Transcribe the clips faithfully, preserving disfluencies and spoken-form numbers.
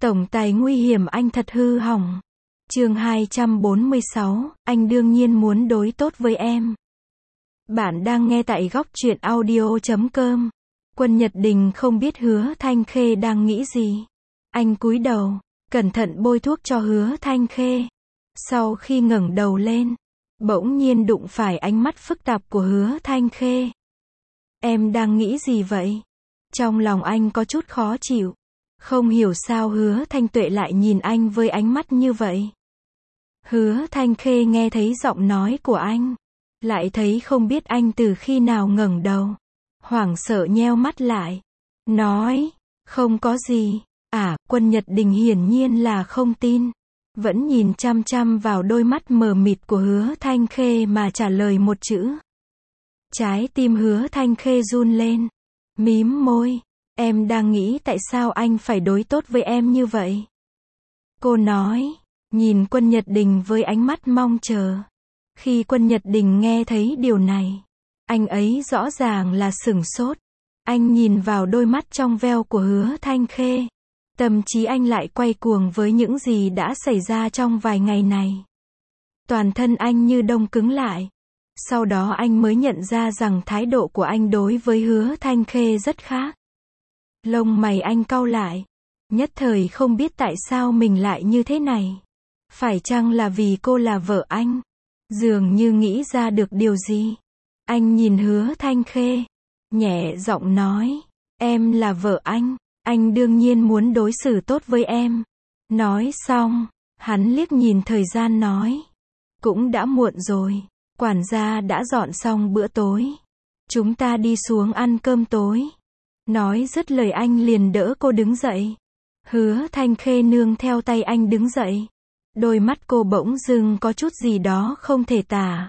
Tổng tài nguy hiểm anh thật hư hỏng. Chương hai trăm bốn mươi sáu, anh đương nhiên muốn đối tốt với em. Bạn đang nghe tại góc truyện audio chấm com. Quân Nhật Đình không biết Hứa Thanh Khê đang nghĩ gì. Anh cúi đầu, cẩn thận bôi thuốc cho Hứa Thanh Khê. Sau khi ngẩng đầu lên, bỗng nhiên đụng phải ánh mắt phức tạp của Hứa Thanh Khê. Em đang nghĩ gì vậy? Trong lòng anh có chút khó chịu. Không hiểu sao Hứa Thanh Tuệ lại nhìn anh với ánh mắt như vậy. Hứa Thanh Khê nghe thấy giọng nói của anh, lại thấy không biết anh từ khi nào ngẩng đầu, hoảng sợ nheo mắt lại, nói, không có gì. À, Quân Nhật Đình hiển nhiên là không tin, vẫn nhìn chăm chăm vào đôi mắt mờ mịt của Hứa Thanh Khê mà trả lời một chữ. Trái tim Hứa Thanh Khê run lên, mím môi, em đang nghĩ tại sao anh phải đối tốt với em như vậy. Cô nói, nhìn Quân Nhật Đình với ánh mắt mong chờ. Khi Quân Nhật Đình nghe thấy điều này, anh ấy rõ ràng là sửng sốt. Anh nhìn vào đôi mắt trong veo của Hứa Thanh Khê. Tâm trí anh lại quay cuồng với những gì đã xảy ra trong vài ngày này. Toàn thân anh như đông cứng lại. Sau đó anh mới nhận ra rằng thái độ của anh đối với Hứa Thanh Khê rất khác. Lông mày anh cau lại. Nhất thời không biết tại sao mình lại như thế này. Phải chăng là vì cô là vợ anh? Dường như nghĩ ra được điều gì. Anh nhìn Hứa Thanh Khê, nhẹ giọng nói, em là vợ anh, anh đương nhiên muốn đối xử tốt với em. Nói xong, hắn liếc nhìn thời gian nói, cũng đã muộn rồi, quản gia đã dọn xong bữa tối. Chúng ta đi xuống ăn cơm tối. Nói dứt lời anh liền đỡ cô đứng dậy. Hứa Thanh Khê nương theo tay anh đứng dậy. Đôi mắt cô bỗng dưng có chút gì đó không thể tả.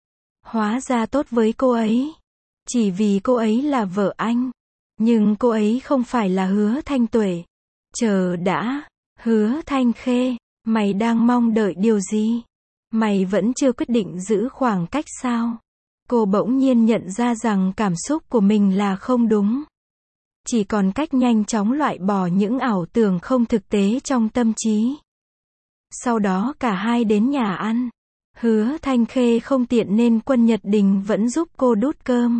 Hóa ra tốt với cô ấy. Chỉ vì cô ấy là vợ anh. Nhưng cô ấy không phải là Hứa Thanh Tuệ. Chờ đã. Hứa Thanh Khê, mày đang mong đợi điều gì? Mày vẫn chưa quyết định giữ khoảng cách sao? Cô bỗng nhiên nhận ra rằng cảm xúc của mình là không đúng. Chỉ còn cách nhanh chóng loại bỏ những ảo tưởng không thực tế trong tâm trí. Sau đó cả hai đến nhà ăn. Hứa Thanh Khê không tiện nên Quân Nhật Đình vẫn giúp cô đút cơm.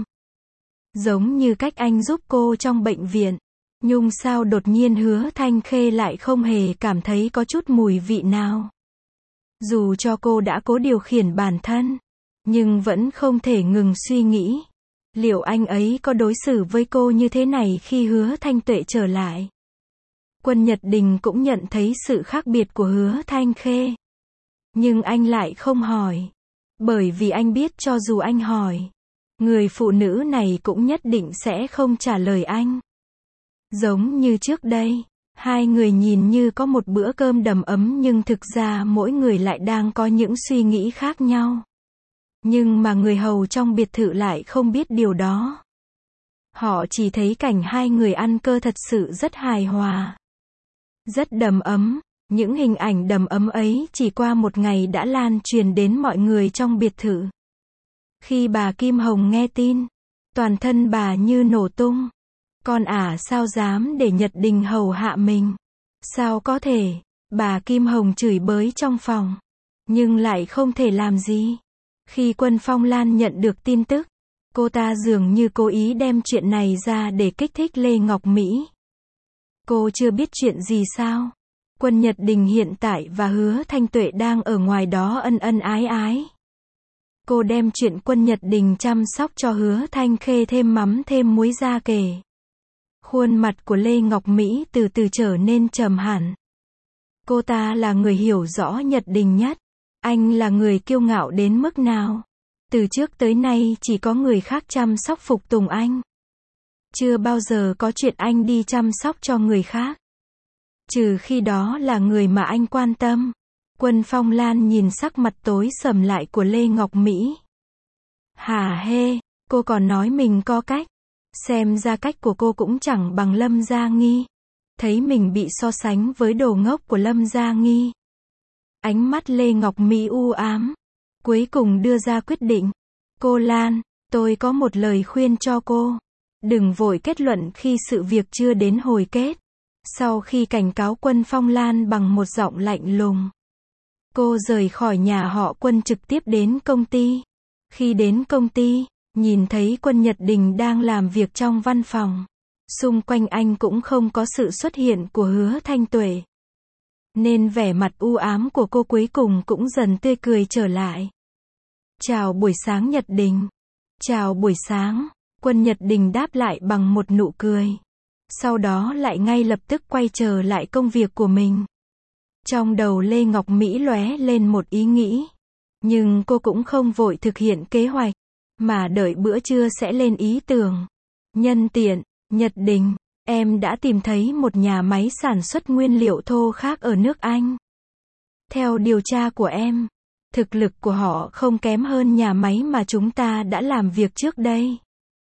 Giống như cách anh giúp cô trong bệnh viện. Nhưng sao đột nhiên Hứa Thanh Khê lại không hề cảm thấy có chút mùi vị nào. Dù cho cô đã cố điều khiển bản thân, nhưng vẫn không thể ngừng suy nghĩ. Liệu anh ấy có đối xử với cô như thế này khi Hứa Thanh Tuệ trở lại? Quân Nhật Đình cũng nhận thấy sự khác biệt của Hứa Thanh Khê. Nhưng anh lại không hỏi. Bởi vì anh biết cho dù anh hỏi, người phụ nữ này cũng nhất định sẽ không trả lời anh. Giống như trước đây, hai người nhìn như có một bữa cơm đầm ấm nhưng thực ra mỗi người lại đang có những suy nghĩ khác nhau. Nhưng mà người hầu trong biệt thự lại không biết điều đó. Họ chỉ thấy cảnh hai người ăn cơ thật sự rất hài hòa. Rất đầm ấm. Những hình ảnh đầm ấm ấy chỉ qua một ngày đã lan truyền đến mọi người trong biệt thự. Khi bà Kim Hồng nghe tin, toàn thân bà như nổ tung. Con ả sao dám để Nhật Đình hầu hạ mình? Sao có thể? Bà Kim Hồng chửi bới trong phòng. Nhưng lại không thể làm gì. Khi Quân Phong Lan nhận được tin tức, cô ta dường như cố ý đem chuyện này ra để kích thích Lê Ngọc Mỹ. Cô chưa biết chuyện gì sao? Quân Nhật Đình hiện tại và Hứa Thanh Tuệ đang ở ngoài đó ân ân ái ái. Cô đem chuyện Quân Nhật Đình chăm sóc cho Hứa Thanh Khê thêm mắm thêm muối ra kể. Khuôn mặt của Lê Ngọc Mỹ từ từ trở nên trầm hẳn. Cô ta là người hiểu rõ Nhật Đình nhất. Anh là người kiêu ngạo đến mức nào? Từ trước tới nay chỉ có người khác chăm sóc phục tùng anh. Chưa bao giờ có chuyện anh đi chăm sóc cho người khác. Trừ khi đó là người mà anh quan tâm. Quân Phong Lan nhìn sắc mặt tối sầm lại của Lê Ngọc Mỹ. Hả hê, cô còn nói mình có cách. Xem ra cách của cô cũng chẳng bằng Lâm Gia Nghi. Thấy mình bị so sánh với đồ ngốc của Lâm Gia Nghi. Ánh mắt Lê Ngọc Mỹ u ám. Cuối cùng đưa ra quyết định. Cô Lan, tôi có một lời khuyên cho cô. Đừng vội kết luận khi sự việc chưa đến hồi kết. Sau khi cảnh cáo Quân Phong Lan bằng một giọng lạnh lùng, cô rời khỏi nhà họ Quân trực tiếp đến công ty. Khi đến công ty, nhìn thấy Quân Nhật Đình đang làm việc trong văn phòng. Xung quanh anh cũng không có sự xuất hiện của Hứa Thanh Tuệ, nên vẻ mặt u ám của cô cuối cùng cũng dần tươi cười trở lại. Chào buổi sáng Nhật Đình. Chào buổi sáng. Quân Nhật Đình đáp lại bằng một nụ cười. Sau đó lại ngay lập tức quay trở lại công việc của mình. Trong đầu Lê Ngọc Mỹ lóe lên một ý nghĩ. Nhưng cô cũng không vội thực hiện kế hoạch, mà đợi bữa trưa sẽ lên ý tưởng. Nhân tiện, Nhật Đình, em đã tìm thấy một nhà máy sản xuất nguyên liệu thô khác ở nước Anh. Theo điều tra của em, thực lực của họ không kém hơn nhà máy mà chúng ta đã làm việc trước đây.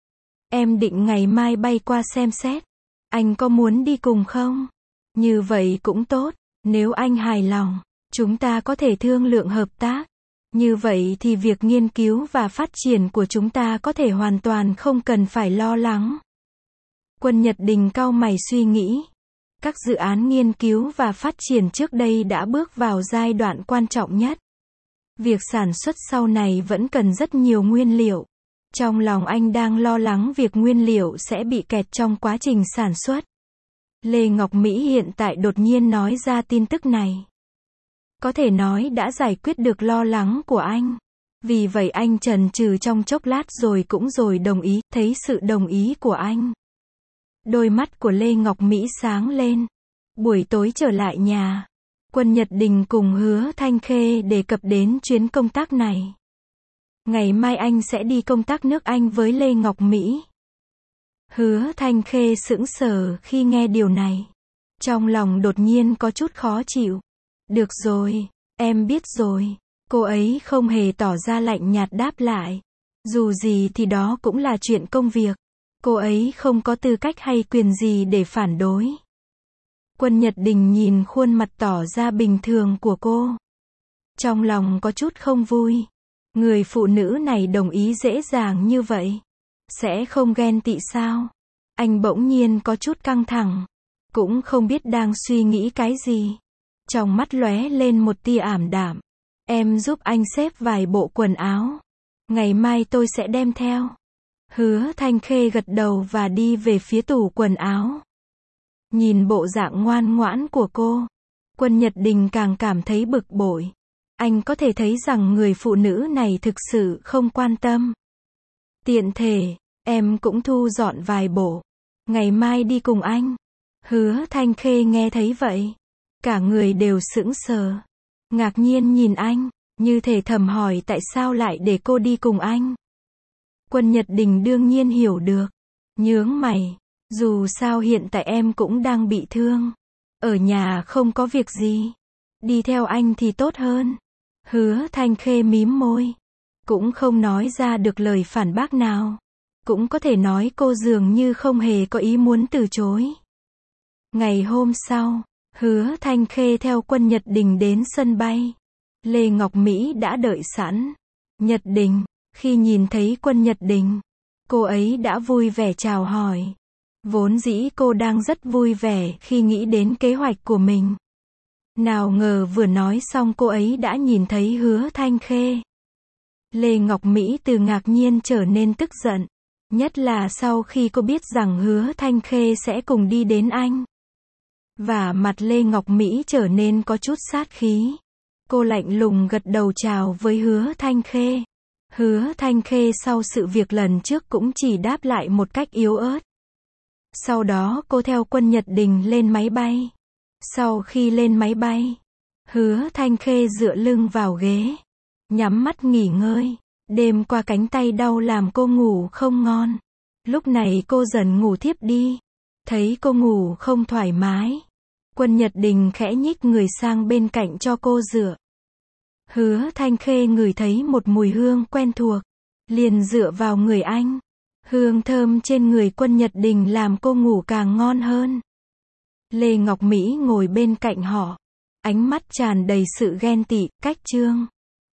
Em định ngày mai bay qua xem xét. Anh có muốn đi cùng không? Như vậy cũng tốt, nếu anh hài lòng, chúng ta có thể thương lượng hợp tác. Như vậy thì việc nghiên cứu và phát triển của chúng ta có thể hoàn toàn không cần phải lo lắng. Quân Nhật Đình cau mày suy nghĩ. Các dự án nghiên cứu và phát triển trước đây đã bước vào giai đoạn quan trọng nhất. Việc sản xuất sau này vẫn cần rất nhiều nguyên liệu. Trong lòng anh đang lo lắng việc nguyên liệu sẽ bị kẹt trong quá trình sản xuất. Lê Ngọc Mỹ hiện tại đột nhiên nói ra tin tức này, có thể nói đã giải quyết được lo lắng của anh. Vì vậy anh chần chừ trong chốc lát rồi cũng rồi đồng ý. Thấy sự đồng ý của anh, đôi mắt của Lê Ngọc Mỹ sáng lên. Buổi tối trở lại nhà, Quân Nhật Đình cùng Hứa Thanh Khê đề cập đến chuyến công tác này. Ngày mai anh sẽ đi công tác nước Anh với Lê Ngọc Mỹ. Hứa Thanh Khê sững sờ khi nghe điều này. Trong lòng đột nhiên có chút khó chịu. Được rồi, em biết rồi. Cô ấy không hề tỏ ra lạnh nhạt đáp lại. Dù gì thì đó cũng là chuyện công việc. Cô ấy không có tư cách hay quyền gì để phản đối. Quân Nhật Đình nhìn khuôn mặt tỏ ra bình thường của cô. Trong lòng có chút không vui. Người phụ nữ này đồng ý dễ dàng như vậy. Sẽ không ghen tị sao? Anh bỗng nhiên có chút căng thẳng. Cũng không biết đang suy nghĩ cái gì. Trong mắt lóe lên một tia ảm đạm. Em giúp anh xếp vài bộ quần áo. Ngày mai tôi sẽ đem theo. Hứa Thanh Khê gật đầu và đi về phía tủ quần áo. Nhìn bộ dạng ngoan ngoãn của cô, Quân Nhật Đình càng cảm thấy bực bội. Anh có thể thấy rằng người phụ nữ này thực sự không quan tâm. Tiện thể, em cũng thu dọn vài bộ. Ngày mai đi cùng anh. Hứa Thanh Khê nghe thấy vậy, cả người đều sững sờ. Ngạc nhiên nhìn anh, như thể thầm hỏi tại sao lại để cô đi cùng anh. Quân Nhật Đình đương nhiên hiểu được. Nhướng mày. Dù sao hiện tại em cũng đang bị thương. Ở nhà không có việc gì. Đi theo anh thì tốt hơn. Hứa Thanh Khê mím môi. Cũng không nói ra được lời phản bác nào. Cũng có thể nói cô dường như không hề có ý muốn từ chối. Ngày hôm sau, Hứa Thanh Khê theo Quân Nhật Đình đến sân bay. Lê Ngọc Mỹ đã đợi sẵn. Nhật Đình, khi nhìn thấy Quân Nhật Đình, cô ấy đã vui vẻ chào hỏi. Vốn dĩ cô đang rất vui vẻ khi nghĩ đến kế hoạch của mình. Nào ngờ vừa nói xong cô ấy đã nhìn thấy Hứa Thanh Khê. Lê Ngọc Mỹ từ ngạc nhiên trở nên tức giận. Nhất là sau khi cô biết rằng Hứa Thanh Khê sẽ cùng đi đến Anh. Và mặt Lê Ngọc Mỹ trở nên có chút sát khí. Cô lạnh lùng gật đầu chào với Hứa Thanh Khê. Hứa Thanh Khê sau sự việc lần trước cũng chỉ đáp lại một cách yếu ớt. Sau đó cô theo Quân Nhật Đình lên máy bay. Sau khi lên máy bay, Hứa Thanh Khê dựa lưng vào ghế, nhắm mắt nghỉ ngơi. Đêm qua cánh tay đau làm cô ngủ không ngon. Lúc này cô dần ngủ thiếp đi. Thấy cô ngủ không thoải mái, Quân Nhật Đình khẽ nhích người sang bên cạnh cho cô dựa. Hứa Thanh Khê ngửi thấy một mùi hương quen thuộc, liền dựa vào người anh. Hương thơm trên người Quân Nhật Đình làm cô ngủ càng ngon hơn. Lê Ngọc Mỹ ngồi bên cạnh họ, ánh mắt tràn đầy sự ghen tị, cách trương.